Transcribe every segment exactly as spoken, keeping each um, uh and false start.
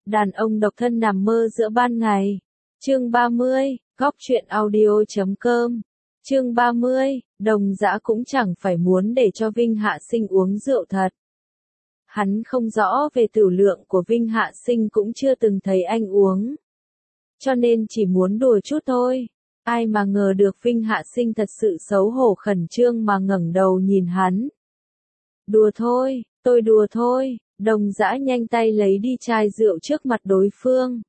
Đàn ông độc thân nằm mơ giữa ban ngày. Chương ba mươi, góc truyện audio chấm com. Chương ba mươi, Đồng Dã cũng chẳng phải muốn để cho Vinh Hạ Sinh uống rượu thật. Hắn không rõ về tửu lượng của Vinh Hạ Sinh, cũng chưa từng thấy anh uống. Cho nên chỉ muốn đùa chút thôi. Ai mà ngờ được Vinh Hạ Sinh thật sự xấu hổ khẩn trương mà ngẩng đầu nhìn hắn. Đùa thôi, tôi đùa thôi. Đồng Dã nhanh tay lấy đi chai rượu trước mặt đối phương.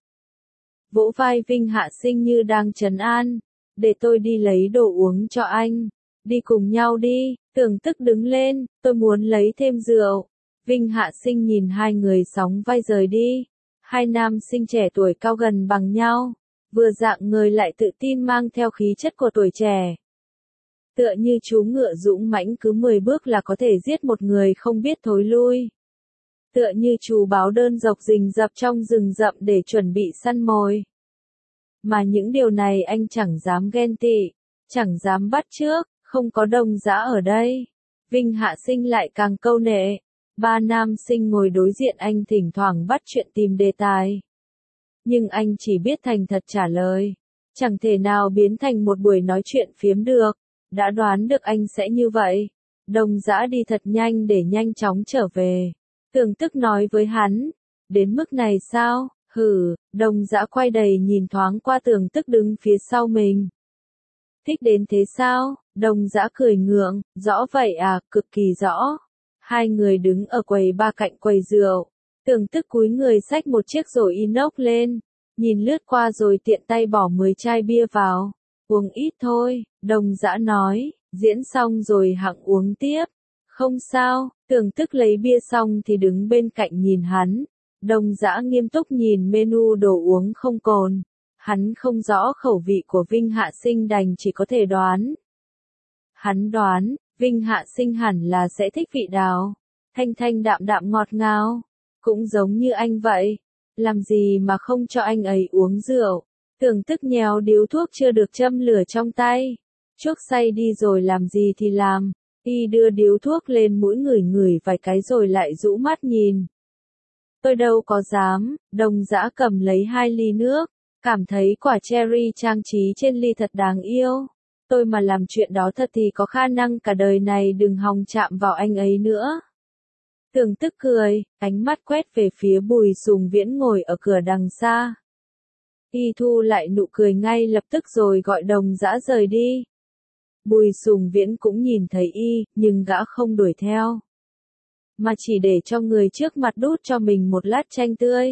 Vỗ vai Vinh Hạ Sinh như đang trấn an. Để tôi đi lấy đồ uống cho anh. Đi cùng nhau đi. Tưởng Tức đứng lên, tôi muốn lấy thêm rượu. Vinh Hạ Sinh nhìn hai người sóng vai rời đi. Hai nam sinh trẻ tuổi cao gần bằng nhau. Vừa dạng người lại tự tin, mang theo khí chất của tuổi trẻ. Tựa như chú ngựa dũng mãnh, cứ mười bước là có thể giết một người không biết thối lui. Tựa như chú báo đơn dọc rình rập trong rừng rậm để chuẩn bị săn mồi. Mà những điều này anh chẳng dám ghen tị, chẳng dám bắt chước, không có Đồng Dã ở đây. Vinh Hạ Sinh lại càng câu nệ. Ba nam sinh ngồi đối diện anh thỉnh thoảng bắt chuyện tìm đề tài. Nhưng anh chỉ biết thành thật trả lời. Chẳng thể nào biến thành một buổi nói chuyện phiếm được. Đã đoán được anh sẽ như vậy. Đồng Dã đi thật nhanh để nhanh chóng trở về. Tưởng Tức nói với hắn. Đến mức này sao? Hử. Đồng Dã quay đầy nhìn thoáng qua Tưởng Tức đứng phía sau mình. Thích đến thế sao? Đồng Dã cười ngượng. Rõ vậy à, cực kỳ rõ. Hai người đứng ở quầy ba cạnh quầy rượu. Tưởng Tức cúi người xách một chiếc rổ inox lên. Nhìn lướt qua rồi tiện tay bỏ mười chai bia vào. Uống ít thôi, Đồng Dã nói. Diễn xong rồi hẵng uống tiếp. Không sao. Tưởng Tức lấy bia xong thì đứng bên cạnh nhìn hắn. Đồng Dã nghiêm túc nhìn menu đồ uống không cồn. Hắn không rõ khẩu vị của Vinh Hạ Sinh, đành chỉ có thể đoán. Hắn đoán, Vinh Hạ Sinh hẳn là sẽ thích vị đào. Thanh thanh đạm đạm ngọt ngào. Cũng giống như anh vậy. Làm gì mà không cho anh ấy uống rượu. Tưởng Tức nhéo điếu thuốc chưa được châm lửa trong tay. Chuốc say đi rồi làm gì thì làm. Y đưa điếu thuốc lên mũi ngửi ngửi vài cái rồi lại rũ mắt nhìn. Tôi đâu có dám. Đồng Dã cầm lấy hai ly nước. Cảm thấy quả cherry trang trí trên ly thật đáng yêu. Tôi mà làm chuyện đó thật thì có khả năng cả đời này đừng hòng chạm vào anh ấy nữa. Tưởng Tức cười, ánh mắt quét về phía Bùi Sùng Viễn ngồi ở cửa đằng xa. Y thu lại nụ cười ngay lập tức rồi gọi Đồng Dã rời đi. Bùi Sùng Viễn cũng nhìn thấy Y, nhưng gã không đuổi theo. Mà chỉ để cho người trước mặt đút cho mình một lát chanh tươi.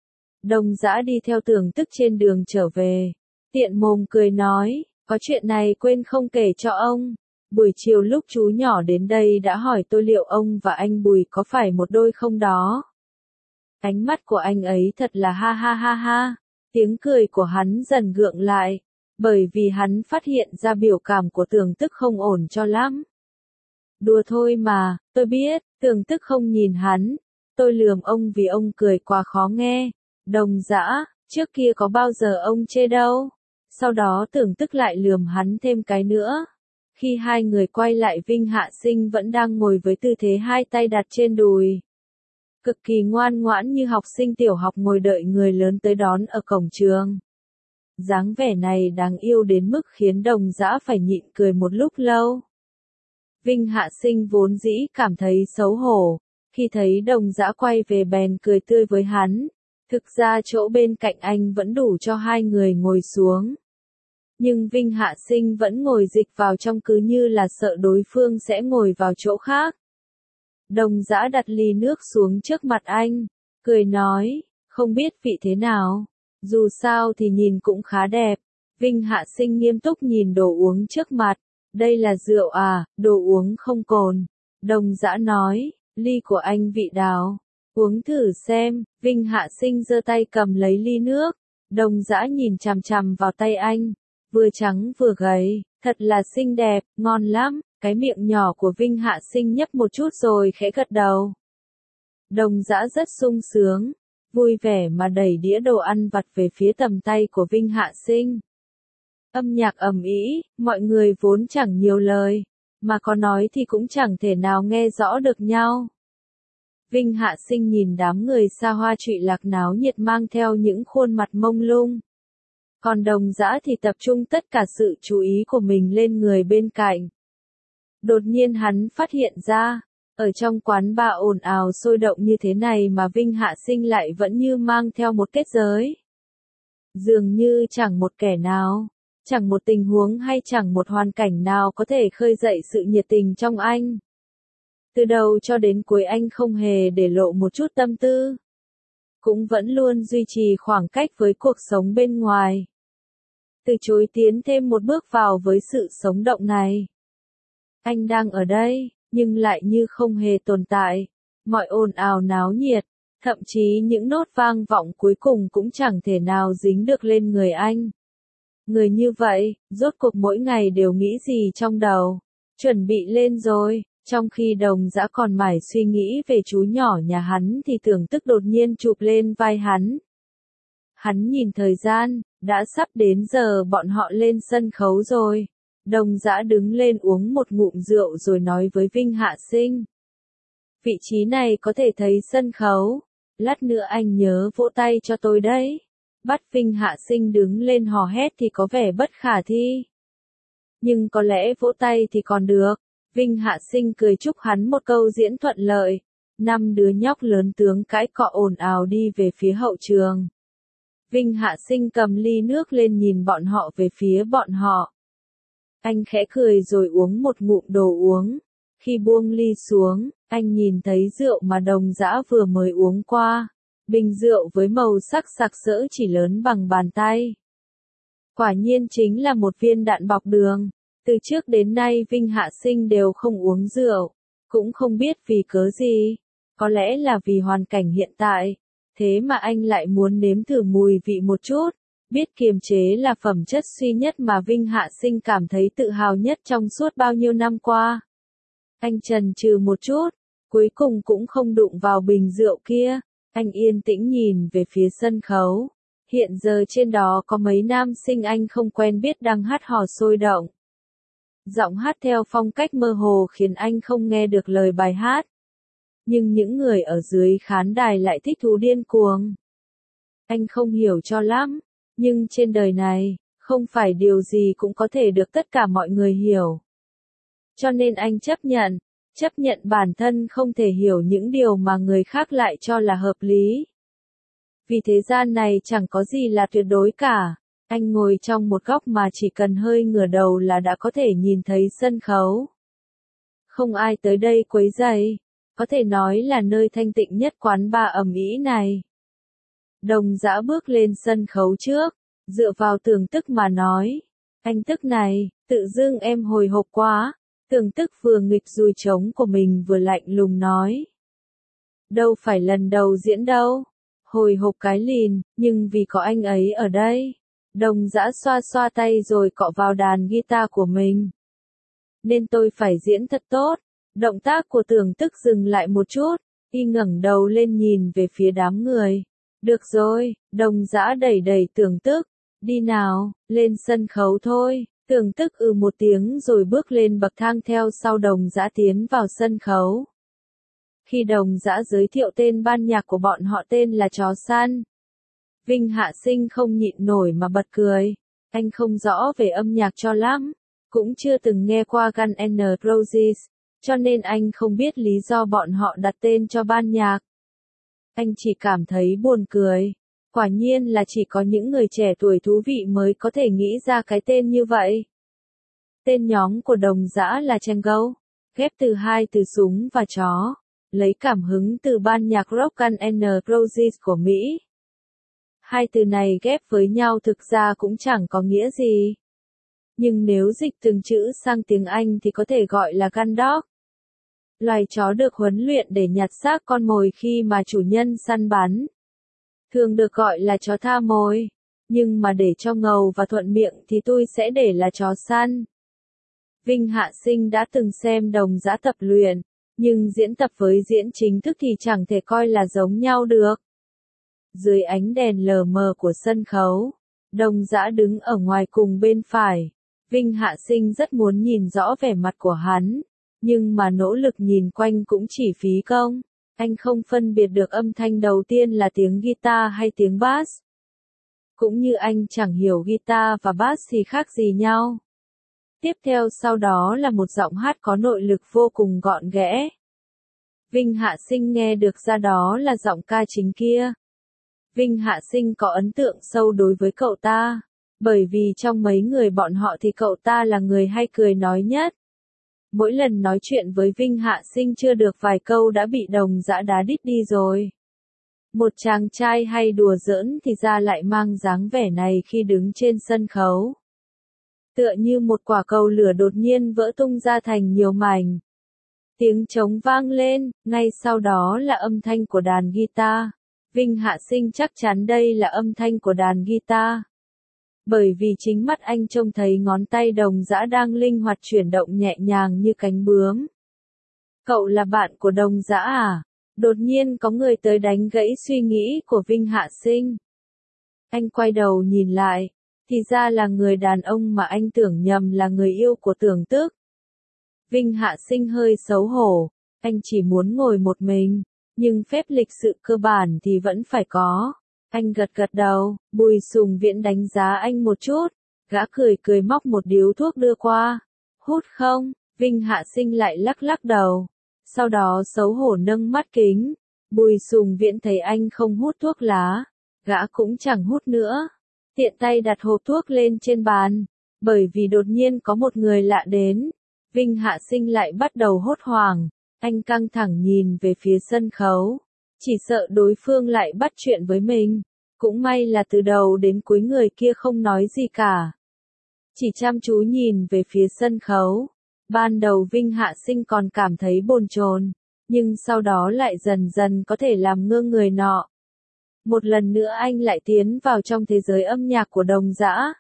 Đồng Dã đi theo Tưởng Tức trên đường trở về. Tiện mồm cười nói, có chuyện này quên không kể cho ông. Buổi chiều lúc chú nhỏ đến đây đã hỏi tôi liệu ông và anh Bùi có phải một đôi không đó. Ánh mắt của anh ấy thật là ha ha ha ha. Tiếng cười của hắn dần gượng lại. Bởi vì hắn phát hiện ra biểu cảm của Tưởng Tức không ổn cho lắm. Đùa thôi mà, tôi biết. Tưởng Tức không nhìn hắn. Tôi lườm ông vì ông cười quá khó nghe. Đồng Dã, trước kia có bao giờ ông chê đâu. Sau đó Tưởng Tức lại lườm hắn thêm cái nữa. Khi hai người quay lại, Vinh Hạ Sinh vẫn đang ngồi với tư thế hai tay đặt trên đùi. Cực kỳ ngoan ngoãn như học sinh tiểu học ngồi đợi người lớn tới đón ở cổng trường. Dáng vẻ này đáng yêu đến mức khiến Đồng Dã phải nhịn cười một lúc lâu. Vinh Hạ Sinh vốn dĩ cảm thấy xấu hổ. Khi thấy Đồng Dã quay về bèn cười tươi với hắn. Thực ra chỗ bên cạnh anh vẫn đủ cho hai người ngồi xuống. Nhưng Vinh Hạ Sinh vẫn ngồi dịch vào trong, cứ như là sợ đối phương sẽ ngồi vào chỗ khác. Đồng Dã đặt ly nước xuống trước mặt anh, cười nói, không biết vị thế nào, dù sao thì nhìn cũng khá đẹp. Vinh Hạ Sinh nghiêm túc nhìn đồ uống trước mặt, đây là rượu à, đồ uống không cồn. Đồng Dã nói, ly của anh vị đào, uống thử xem. Vinh Hạ Sinh giơ tay cầm lấy ly nước, Đồng Dã nhìn chằm chằm vào tay anh. Vừa trắng vừa gầy, thật là xinh đẹp, ngon lắm. Cái miệng nhỏ của Vinh Hạ Sinh nhấp một chút rồi khẽ gật đầu. Đồng Dã rất sung sướng, vui vẻ mà đẩy đĩa đồ ăn vặt về phía tầm tay của Vinh Hạ Sinh. Âm nhạc ầm ĩ, mọi người vốn chẳng nhiều lời, mà có nói thì cũng chẳng thể nào nghe rõ được nhau. Vinh Hạ Sinh nhìn đám người xa hoa trụy lạc náo nhiệt mang theo những khuôn mặt mông lung. Còn Đồng Dã thì tập trung tất cả sự chú ý của mình lên người bên cạnh. Đột nhiên hắn phát hiện ra, ở trong quán bar ồn ào sôi động như thế này mà Vinh Hạ Sinh lại vẫn như mang theo một kết giới. Dường như chẳng một kẻ nào, chẳng một tình huống hay chẳng một hoàn cảnh nào có thể khơi dậy sự nhiệt tình trong anh. Từ đầu cho đến cuối anh không hề để lộ một chút tâm tư. Cũng vẫn luôn duy trì khoảng cách với cuộc sống bên ngoài. Từ chối tiến thêm một bước vào với sự sống động này. Anh đang ở đây, nhưng lại như không hề tồn tại. Mọi ồn ào náo nhiệt, thậm chí những nốt vang vọng cuối cùng cũng chẳng thể nào dính được lên người anh. Người như vậy, rốt cuộc mỗi ngày đều nghĩ gì trong đầu? Chuẩn bị lên rồi. Trong khi Đồng Dã còn mải suy nghĩ về chú nhỏ nhà hắn thì Tưởng Tức đột nhiên chụp lên vai hắn. Hắn nhìn thời gian, đã sắp đến giờ bọn họ lên sân khấu rồi. Đồng Dã đứng lên uống một ngụm rượu rồi nói với Vinh Hạ Sinh. Vị trí này có thể thấy sân khấu. Lát nữa anh nhớ vỗ tay cho tôi đấy. Bắt Vinh Hạ Sinh đứng lên hò hét thì có vẻ bất khả thi. Nhưng có lẽ vỗ tay thì còn được. Vinh Hạ Sinh cười chúc hắn một câu diễn thuận lợi. Năm đứa nhóc lớn tướng cãi cọ ồn ào đi về phía hậu trường. Vinh Hạ Sinh cầm ly nước lên nhìn bọn họ về phía bọn họ. Anh khẽ cười rồi uống một ngụm đồ uống. Khi buông ly xuống, anh nhìn thấy rượu mà Đồng Dã vừa mới uống qua. Bình rượu với màu sắc sặc sỡ chỉ lớn bằng bàn tay. Quả nhiên chính là một viên đạn bọc đường. Từ trước đến nay Vinh Hạ Sinh đều không uống rượu. Cũng không biết vì cớ gì. Có lẽ là vì hoàn cảnh hiện tại. Thế mà anh lại muốn nếm thử mùi vị một chút. Biết kiềm chế là phẩm chất duy nhất mà Vinh Hạ Sinh cảm thấy tự hào nhất trong suốt bao nhiêu năm qua. Anh chần chừ một chút, cuối cùng cũng không đụng vào bình rượu kia. Anh yên tĩnh nhìn về phía sân khấu. Hiện giờ trên đó có mấy nam sinh anh không quen biết đang hát hò sôi động. Giọng hát theo phong cách mơ hồ khiến anh không nghe được lời bài hát. Nhưng những người ở dưới khán đài lại thích thú điên cuồng. Anh không hiểu cho lắm, nhưng trên đời này, không phải điều gì cũng có thể được tất cả mọi người hiểu. Cho nên anh chấp nhận, chấp nhận bản thân không thể hiểu những điều mà người khác lại cho là hợp lý. Vì thế gian này chẳng có gì là tuyệt đối cả. Anh ngồi trong một góc mà chỉ cần hơi ngửa đầu là đã có thể nhìn thấy sân khấu. Không ai tới đây quấy rầy, có thể nói là nơi thanh tịnh nhất quán bar ầm ĩ này. Đồng Dã bước lên sân khấu trước, dựa vào Tưởng Tức mà nói. Anh Tức này, tự dưng em hồi hộp quá. Tưởng Tức vừa nghịch dùi trống của mình vừa lạnh lùng nói. Đâu phải lần đầu diễn đâu. Hồi hộp cái lìn, nhưng vì có anh ấy ở đây. Đồng Dã xoa xoa tay rồi cọ vào đàn guitar của mình. Nên tôi phải diễn thật tốt. Động tác của Tưởng Tức dừng lại một chút, y ngẩng đầu lên nhìn về phía đám người. Được rồi, Đồng Dã đẩy đẩy Tưởng Tức. Đi nào, lên sân khấu thôi. Tưởng Tức ừ một tiếng rồi bước lên bậc thang theo sau Đồng Dã tiến vào sân khấu. Khi Đồng Dã giới thiệu tên ban nhạc của bọn họ tên là Chó Săn. Vinh Hạ Sinh không nhịn nổi mà bật cười. Anh không rõ về âm nhạc cho lắm, cũng chưa từng nghe qua Guns N' Roses, cho nên anh không biết lý do bọn họ đặt tên cho ban nhạc. Anh chỉ cảm thấy buồn cười. Quả nhiên là chỉ có những người trẻ tuổi thú vị mới có thể nghĩ ra cái tên như vậy. Tên nhóm của Đồng Dã là Tango, ghép từ hai từ súng và chó, lấy cảm hứng từ ban nhạc rock Guns N' Roses của Mỹ. Hai từ này ghép với nhau thực ra cũng chẳng có nghĩa gì. Nhưng nếu dịch từng chữ sang tiếng Anh thì có thể gọi là gun dog. Loài chó được huấn luyện để nhặt xác con mồi khi mà chủ nhân săn bắn. Thường được gọi là chó tha mồi. Nhưng mà để cho ngầu và thuận miệng thì tôi sẽ để là chó săn. Vinh Hạ Sinh đã từng xem Đồng Dã tập luyện, nhưng diễn tập với diễn chính thức thì chẳng thể coi là giống nhau được. Dưới ánh đèn lờ mờ của sân khấu, Đồng Dã đứng ở ngoài cùng bên phải. Vinh Hạ Sinh rất muốn nhìn rõ vẻ mặt của hắn, nhưng mà nỗ lực nhìn quanh cũng chỉ phí công. Anh không phân biệt được âm thanh đầu tiên là tiếng guitar hay tiếng bass. Cũng như anh chẳng hiểu guitar và bass thì khác gì nhau. Tiếp theo sau đó là một giọng hát có nội lực vô cùng gọn ghẽ. Vinh Hạ Sinh nghe được ra đó là giọng ca chính kia. Vinh Hạ Sinh có ấn tượng sâu đối với cậu ta, bởi vì trong mấy người bọn họ thì cậu ta là người hay cười nói nhất. Mỗi lần nói chuyện với Vinh Hạ Sinh chưa được vài câu đã bị Đồng Dã đá đít đi rồi. Một chàng trai hay đùa giỡn thì ra lại mang dáng vẻ này khi đứng trên sân khấu. Tựa như một quả cầu lửa đột nhiên vỡ tung ra thành nhiều mảnh. Tiếng trống vang lên, ngay sau đó là âm thanh của đàn guitar. Vinh Hạ Sinh chắc chắn đây là âm thanh của đàn guitar. Bởi vì chính mắt anh trông thấy ngón tay Đồng Dã đang linh hoạt chuyển động nhẹ nhàng như cánh bướm. Cậu là bạn của Đồng Dã à? Đột nhiên có người tới đánh gãy suy nghĩ của Vinh Hạ Sinh. Anh quay đầu nhìn lại, thì ra là người đàn ông mà anh tưởng nhầm là người yêu của Tưởng Tước. Vinh Hạ Sinh hơi xấu hổ, anh chỉ muốn ngồi một mình, nhưng phép lịch sự cơ bản thì vẫn phải có. Anh gật gật đầu, Bùi Sùng Viễn đánh giá anh một chút, gã cười cười móc một điếu thuốc đưa qua. Hút không? Vinh Hạ Sinh lại lắc lắc đầu. Sau đó xấu hổ nâng mắt kính. Bùi Sùng Viễn thấy anh không hút thuốc lá, gã cũng chẳng hút nữa. Tiện tay đặt hộp thuốc lên trên bàn, bởi vì đột nhiên có một người lạ đến. Vinh Hạ Sinh lại bắt đầu hốt hoảng, anh căng thẳng nhìn về phía sân khấu. Chỉ sợ đối phương lại bắt chuyện với mình. Cũng may là từ đầu đến cuối người kia không nói gì cả. Chỉ chăm chú nhìn về phía sân khấu. Ban đầu Vinh Hạ Sinh còn cảm thấy bồn chồn, nhưng sau đó lại dần dần có thể làm ngơ người nọ. Một lần nữa anh lại tiến vào trong thế giới âm nhạc của Đồng Dã.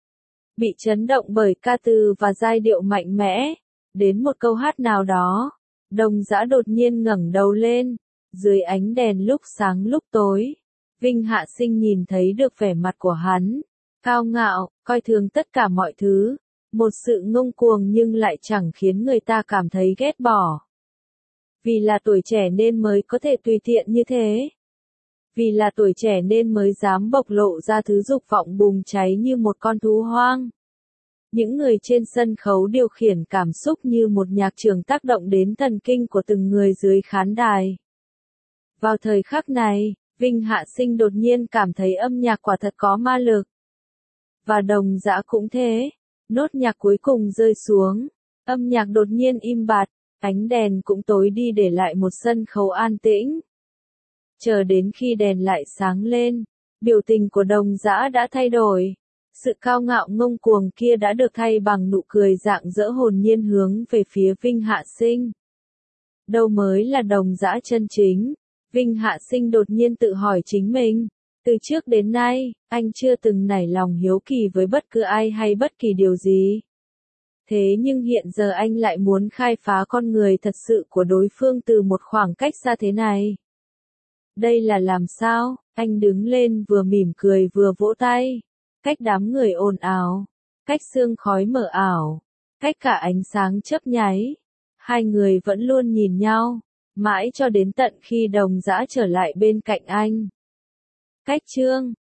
Bị chấn động bởi ca từ và giai điệu mạnh mẽ. Đến một câu hát nào đó, Đồng Dã đột nhiên ngẩng đầu lên. Dưới ánh đèn lúc sáng lúc tối, Vinh Hạ Sinh nhìn thấy được vẻ mặt của hắn. Cao ngạo, coi thường tất cả mọi thứ. Một sự ngông cuồng nhưng lại chẳng khiến người ta cảm thấy ghét bỏ. Vì là tuổi trẻ nên mới có thể tùy tiện như thế. Vì là tuổi trẻ nên mới dám bộc lộ ra thứ dục vọng bùng cháy như một con thú hoang. Những người trên sân khấu điều khiển cảm xúc như một nhạc trưởng tác động đến thần kinh của từng người dưới khán đài. Vào thời khắc này, Vinh Hạ Sinh đột nhiên cảm thấy âm nhạc quả thật có ma lực. Và Đồng Dã cũng thế. Nốt nhạc cuối cùng rơi xuống, âm nhạc đột nhiên im bặt, ánh đèn cũng tối đi để lại một sân khấu an tĩnh. Chờ đến khi đèn lại sáng lên, biểu tình của Đồng Dã đã thay đổi. Sự cao ngạo ngông cuồng kia đã được thay bằng nụ cười rạng rỡ hồn nhiên hướng về phía Vinh Hạ Sinh. Đâu mới là Đồng Dã chân chính? Vinh Hạ Sinh đột nhiên tự hỏi chính mình. Từ trước đến nay, anh chưa từng nảy lòng hiếu kỳ với bất cứ ai hay bất kỳ điều gì. Thế nhưng hiện giờ anh lại muốn khai phá con người thật sự của đối phương từ một khoảng cách xa thế này. Đây là làm sao? Anh đứng lên vừa mỉm cười vừa vỗ tay. Cách đám người ồn ào, cách sương khói mờ ảo, cách cả ánh sáng chớp nháy. Hai người vẫn luôn nhìn nhau, mãi cho đến tận khi Đồng Dã trở lại bên cạnh anh. Cách chương